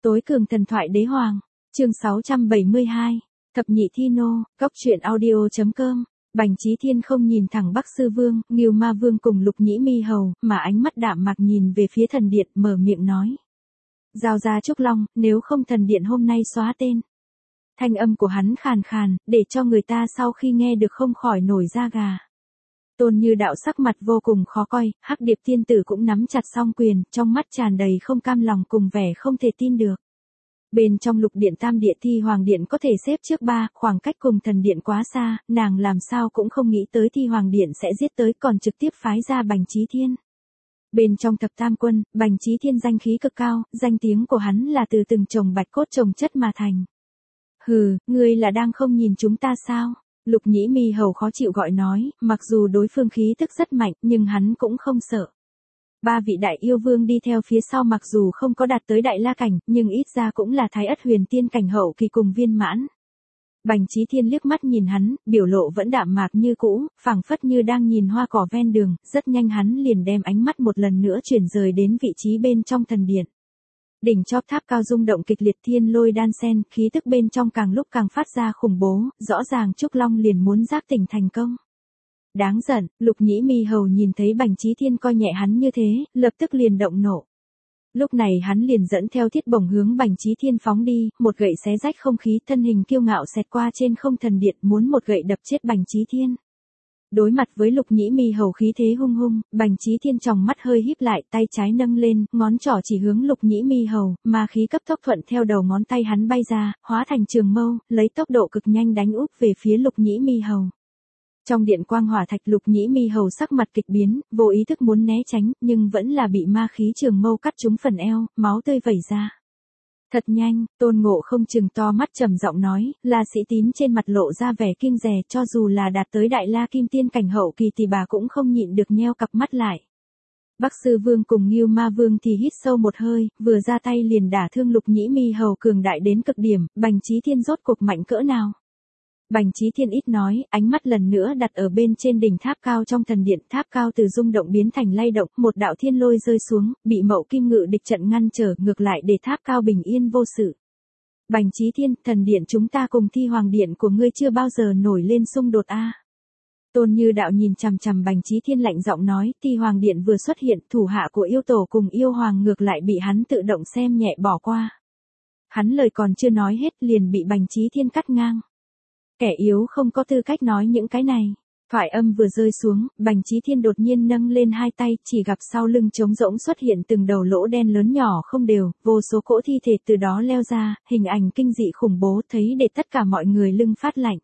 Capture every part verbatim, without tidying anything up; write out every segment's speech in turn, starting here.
Tối cường thần thoại đế hoàng, chương sáu trăm bảy mươi hai, thập nhị thi nô, góc truyện audio.com. Bành Chí Thiên không nhìn thẳng Bắc Sư Vương, Ngưu Ma Vương cùng Lục Nhĩ Mi Hầu, mà ánh mắt đạm mạc nhìn về phía thần điện, mở miệng nói: "Giao ra Trúc Long, nếu không thần điện hôm nay xóa tên." Thanh âm của hắn khàn khàn, để cho người ta sau khi nghe được không khỏi nổi da gà. Tôn Như Đạo sắc mặt vô cùng khó coi, Hắc Điệp Tiên Tử cũng nắm chặt song quyền, trong mắt tràn đầy không cam lòng cùng vẻ không thể tin được. Bên trong Lục Điện Tam Địa Thi Hoàng Điện có thể xếp trước ba, khoảng cách cùng thần điện quá xa, nàng làm sao cũng không nghĩ tới Thi Hoàng Điện sẽ giết tới, còn trực tiếp phái ra Bành Chí Thiên. Bên trong thập tam quân, Bành Chí Thiên danh khí cực cao, danh tiếng của hắn là từ từng chồng bạch cốt chồng chất mà thành. "Hừ, ngươi là đang không nhìn chúng ta sao?" Lục Nhĩ Mi Hầu khó chịu gọi nói, mặc dù đối phương khí tức rất mạnh, nhưng hắn cũng không sợ. Ba vị đại yêu vương đi theo phía sau mặc dù không có đạt tới đại la cảnh, nhưng ít ra cũng là thái ất huyền tiên cảnh hậu kỳ cùng viên mãn. Bành Chí Thiên liếc mắt nhìn hắn, biểu lộ vẫn đạm mạc như cũ, phảng phất như đang nhìn hoa cỏ ven đường, rất nhanh hắn liền đem ánh mắt một lần nữa chuyển rời đến vị trí bên trong thần điện. Đỉnh chóp tháp cao rung động kịch liệt, thiên lôi đan sen, khí tức bên trong càng lúc càng phát ra khủng bố, rõ ràng Trúc Long liền muốn giác tỉnh thành công. Đáng giận, Lục Nhĩ Mi Hầu nhìn thấy Bành Chí Thiên coi nhẹ hắn như thế, lập tức liền động nộ. Lúc này hắn liền dẫn theo thiết bổng hướng Bành Chí Thiên phóng đi, một gậy xé rách không khí, thân hình kiêu ngạo xẹt qua trên không thần điện, muốn một gậy đập chết Bành Chí Thiên. Đối mặt với Lục Nhĩ Mi Hầu khí thế hung hung, Bành Chí Thiên tròng mắt hơi híp lại, tay trái nâng lên, ngón trỏ chỉ hướng Lục Nhĩ Mi Hầu, mà khí cấp tốc thuận theo đầu ngón tay hắn bay ra, hóa thành trường mâu, lấy tốc độ cực nhanh đánh úp về phía Lục Nhĩ Mi Hầu. Trong điện quang hỏa thạch, Lục Nhĩ Mi Hầu sắc mặt kịch biến, vô ý thức muốn né tránh, nhưng vẫn là bị ma khí trường mâu cắt trúng phần eo, máu tươi vẩy ra. Thật nhanh, Tôn Ngộ Không trừng to mắt trầm giọng nói, La Sĩ Tín trên mặt lộ ra vẻ kiêng dè, cho dù là đạt tới đại la kim tiên cảnh hậu kỳ thì bà cũng không nhịn được nheo cặp mắt lại. Bắc Sư Vương cùng Ngưu Ma Vương thì hít sâu một hơi, vừa ra tay liền đả thương Lục Nhĩ Mi Hầu cường đại đến cực điểm, Bành Chí Thiên rốt cuộc mạnh cỡ nào? Bành Chí Thiên ít nói, ánh mắt lần nữa đặt ở bên trên đỉnh tháp cao trong thần điện, tháp cao từ rung động biến thành lay động, một đạo thiên lôi rơi xuống, bị Mậu Kim Ngự địch trận ngăn trở, ngược lại để tháp cao bình yên vô sự. Bành Chí Thiên, thần điện chúng ta cùng Thi Hoàng Điện của ngươi chưa bao giờ nổi lên xung đột a. Tôn Như Đạo nhìn chằm chằm Bành Chí Thiên lạnh giọng nói, Thi Hoàng Điện vừa xuất hiện, thủ hạ của yêu tổ cùng yêu hoàng ngược lại bị hắn tự động xem nhẹ bỏ qua. Hắn lời còn chưa nói hết liền bị Bành Chí Thiên cắt ngang. Kẻ yếu không có tư cách nói những cái này. Thoại âm vừa rơi xuống, Bành Chí Thiên đột nhiên nâng lên hai tay, chỉ gặp sau lưng trống rỗng xuất hiện từng đầu lỗ đen lớn nhỏ không đều, vô số cỗ thi thể từ đó leo ra, hình ảnh kinh dị khủng bố, thấy để tất cả mọi người lưng phát lạnh.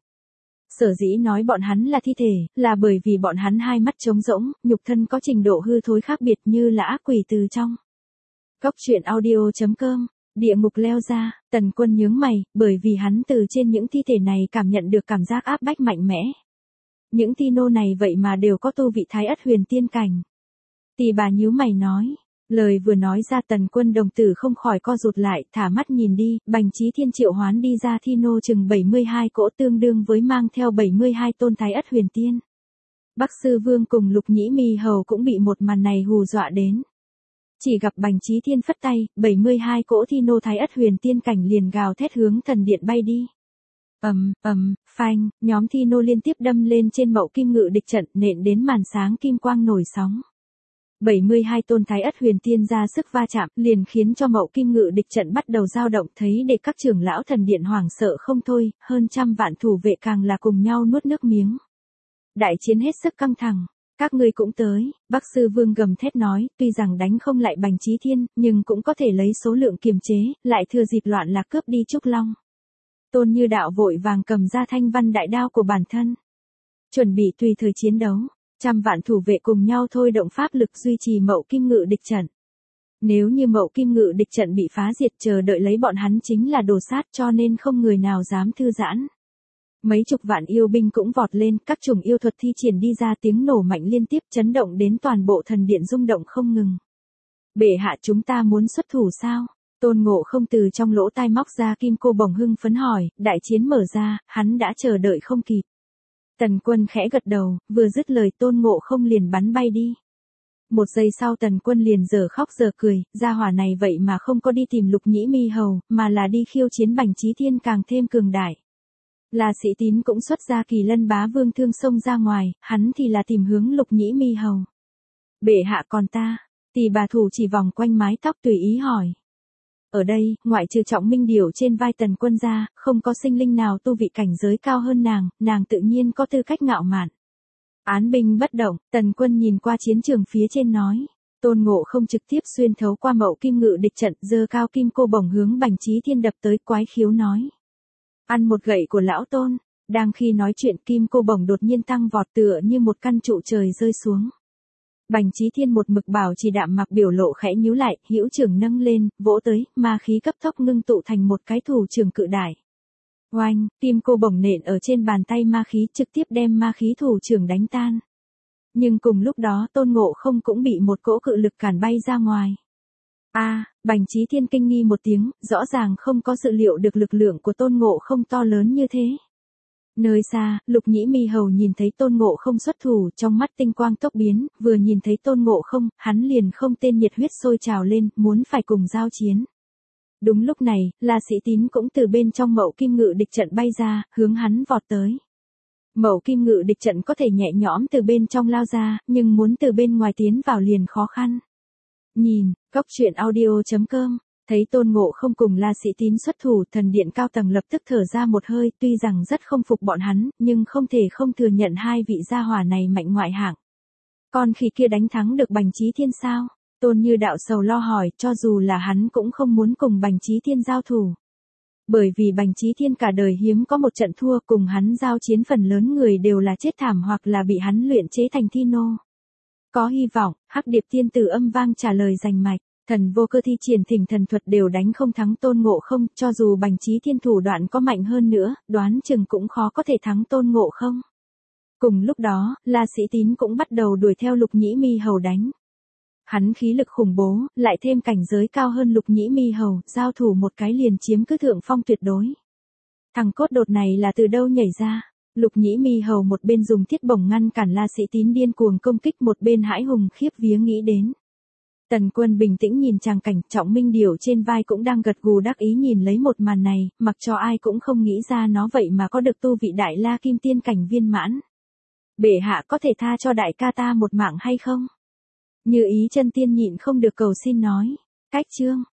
Sở dĩ nói bọn hắn là thi thể, là bởi vì bọn hắn hai mắt trống rỗng, nhục thân có trình độ hư thối khác biệt như là ác quỷ từ trong. Góc truyện audio.com. Địa ngục leo ra, Tần Quân nhướng mày, bởi vì hắn từ trên những thi thể này cảm nhận được cảm giác áp bách mạnh mẽ. Những thi nô này vậy mà đều có tu vị thái ất huyền tiên cảnh. Tỳ bà nhíu mày nói, lời vừa nói ra Tần Quân đồng tử không khỏi co rụt lại, thả mắt nhìn đi, Bành Chí Thiên triệu hoán đi ra thi nô chừng bảy mươi hai cỗ, tương đương với mang theo bảy mươi hai tôn thái ất huyền tiên. Bắc Sư Vương cùng Lục Nhĩ Mi Hầu cũng bị một màn này hù dọa đến. Chỉ gặp Bành Chí Thiên phất tay, bảy mươi hai cỗ thi nô thái ất huyền tiên cảnh liền gào thét hướng thần điện bay đi. Ầm, ầm, phanh, nhóm thi nô liên tiếp đâm lên trên Mậu Kim Ngự địch trận, nện đến màn sáng kim quang nổi sóng. bảy mươi hai tôn thái ất huyền tiên ra sức va chạm, liền khiến cho Mậu Kim Ngự địch trận bắt đầu dao động, thấy để các trưởng lão thần điện hoảng sợ không thôi, hơn trăm vạn thủ vệ càng là cùng nhau nuốt nước miếng. Đại chiến hết sức căng thẳng. Các ngươi cũng tới, Bắc Sư Vương gầm thét nói, tuy rằng đánh không lại Bành Chí Thiên, nhưng cũng có thể lấy số lượng kiềm chế, lại thừa dịp loạn lạc cướp đi Trúc Long. Tôn Như Đạo vội vàng cầm ra thanh văn đại đao của bản thân. Chuẩn bị tùy thời chiến đấu, trăm vạn thủ vệ cùng nhau thôi động pháp lực duy trì Mậu Kim Ngự địch trận. Nếu như Mậu Kim Ngự địch trận bị phá diệt, chờ đợi lấy bọn hắn chính là đồ sát, cho nên không người nào dám thư giãn. Mấy chục vạn yêu binh cũng vọt lên, các chủng yêu thuật thi triển đi ra, tiếng nổ mạnh liên tiếp chấn động đến toàn bộ thần điện rung động không ngừng. Bệ hạ, chúng ta muốn xuất thủ sao? Tôn Ngộ Không từ trong lỗ tai móc ra kim cô bổng hưng phấn hỏi, đại chiến mở ra, hắn đã chờ đợi không kịp. Tần Quân khẽ gật đầu, vừa dứt lời Tôn Ngộ Không liền bắn bay đi. Một giây sau Tần Quân liền giờ khóc giờ cười, gia hỏa này vậy mà không có đi tìm Lục Nhĩ Mi hầu, mà là đi khiêu chiến Bành Chí Thiên càng thêm cường đại. La Sĩ Tín cũng xuất ra Kỳ Lân Bá Vương thương xông ra ngoài, hắn thì là tìm hướng Lục Nhĩ Mi hầu. Bệ hạ còn ta, Tỳ bà thủ chỉ vòng quanh mái tóc tùy ý hỏi. Ở đây, ngoại trừ Trọng Minh Điểu trên vai Tần Quân ra, không có sinh linh nào tu vị cảnh giới cao hơn nàng, nàng tự nhiên có tư cách ngạo mạn. Án binh bất động, Tần Quân nhìn qua chiến trường phía trên nói. Tôn Ngộ không trực tiếp xuyên thấu qua mậu kim ngự địch trận, giơ cao kim cô bổng hướng Bành Chí Thiên đập tới, quái khiếu nói. Ăn một gậy của lão Tôn. Đang khi nói chuyện, kim cô bổng đột nhiên tăng vọt tựa như một căn trụ trời rơi xuống. Bành Chí Thiên một mực bảo trì đạm mặc biểu lộ khẽ nhíu lại, hữu trưởng nâng lên, vỗ tới, ma khí cấp tốc ngưng tụ thành một cái thủ trưởng cự đại. Oanh, kim cô bổng nện ở trên bàn tay ma khí, trực tiếp đem ma khí thủ trưởng đánh tan. Nhưng cùng lúc đó Tôn Ngộ không cũng bị một cỗ cự lực cản bay ra ngoài. A, à, Bành Chí Thiên kinh nghi một tiếng, rõ ràng không có dự liệu được lực lượng của Tôn Ngộ không to lớn như thế. Nơi xa, Lục Nhĩ Mi hầu nhìn thấy Tôn Ngộ không xuất thủ, trong mắt tinh quang tốc biến, vừa nhìn thấy Tôn Ngộ không, hắn liền không tên nhiệt huyết sôi trào lên, muốn phải cùng giao chiến. Đúng lúc này, La Sĩ Tín cũng từ bên trong mậu kim ngự địch trận bay ra, hướng hắn vọt tới. Mậu kim ngự địch trận có thể nhẹ nhõm từ bên trong lao ra, nhưng muốn từ bên ngoài tiến vào liền khó khăn. Nhìn, Cốc Truyện Audio chấm com. Thấy Tôn Ngộ không cùng La Sĩ Tín xuất thủ, thần điện cao tầng lập tức thở ra một hơi, tuy rằng rất không phục bọn hắn, nhưng không thể không thừa nhận hai vị gia hỏa này mạnh ngoại hạng. Còn khi kia đánh thắng được Bành Chí Thiên sao? Tôn Như Đạo sầu lo hỏi, cho dù là hắn cũng không muốn cùng Bành Chí Thiên giao thủ. Bởi vì Bành Chí Thiên cả đời hiếm có một trận thua, cùng hắn giao chiến phần lớn người đều là chết thảm hoặc là bị hắn luyện chế thành thi nô. Có hy vọng, Hắc Điệp Tiên Tử âm vang trả lời rành mạch. Thần vô cơ thi triển thỉnh thần thuật đều đánh không thắng Tôn Ngộ không, cho dù Bành Chí Thiên thủ đoạn có mạnh hơn nữa, đoán chừng cũng khó có thể thắng Tôn Ngộ không. Cùng lúc đó, La Sĩ Tín cũng bắt đầu đuổi theo Lục Nhĩ Mi hầu đánh. Hắn khí lực khủng bố, lại thêm cảnh giới cao hơn Lục Nhĩ Mi hầu, giao thủ một cái liền chiếm cứ thượng phong tuyệt đối. Thằng cốt đột này là từ đâu nhảy ra? Lục Nhĩ Mi hầu một bên dùng thiết bổng ngăn cản La Sĩ Tín điên cuồng công kích, một bên hãi hùng khiếp vía nghĩ đến. Tần Quân bình tĩnh nhìn tràng cảnh, Trọng Minh Điểu trên vai cũng đang gật gù đắc ý nhìn lấy một màn này, mặc cho ai cũng không nghĩ ra nó vậy mà có được tu vị đại la kim tiên cảnh viên mãn. Bệ hạ có thể tha cho đại ca ta một mạng hay không? Như Ý Chân Tiên nhịn không được cầu xin nói. Cách chương.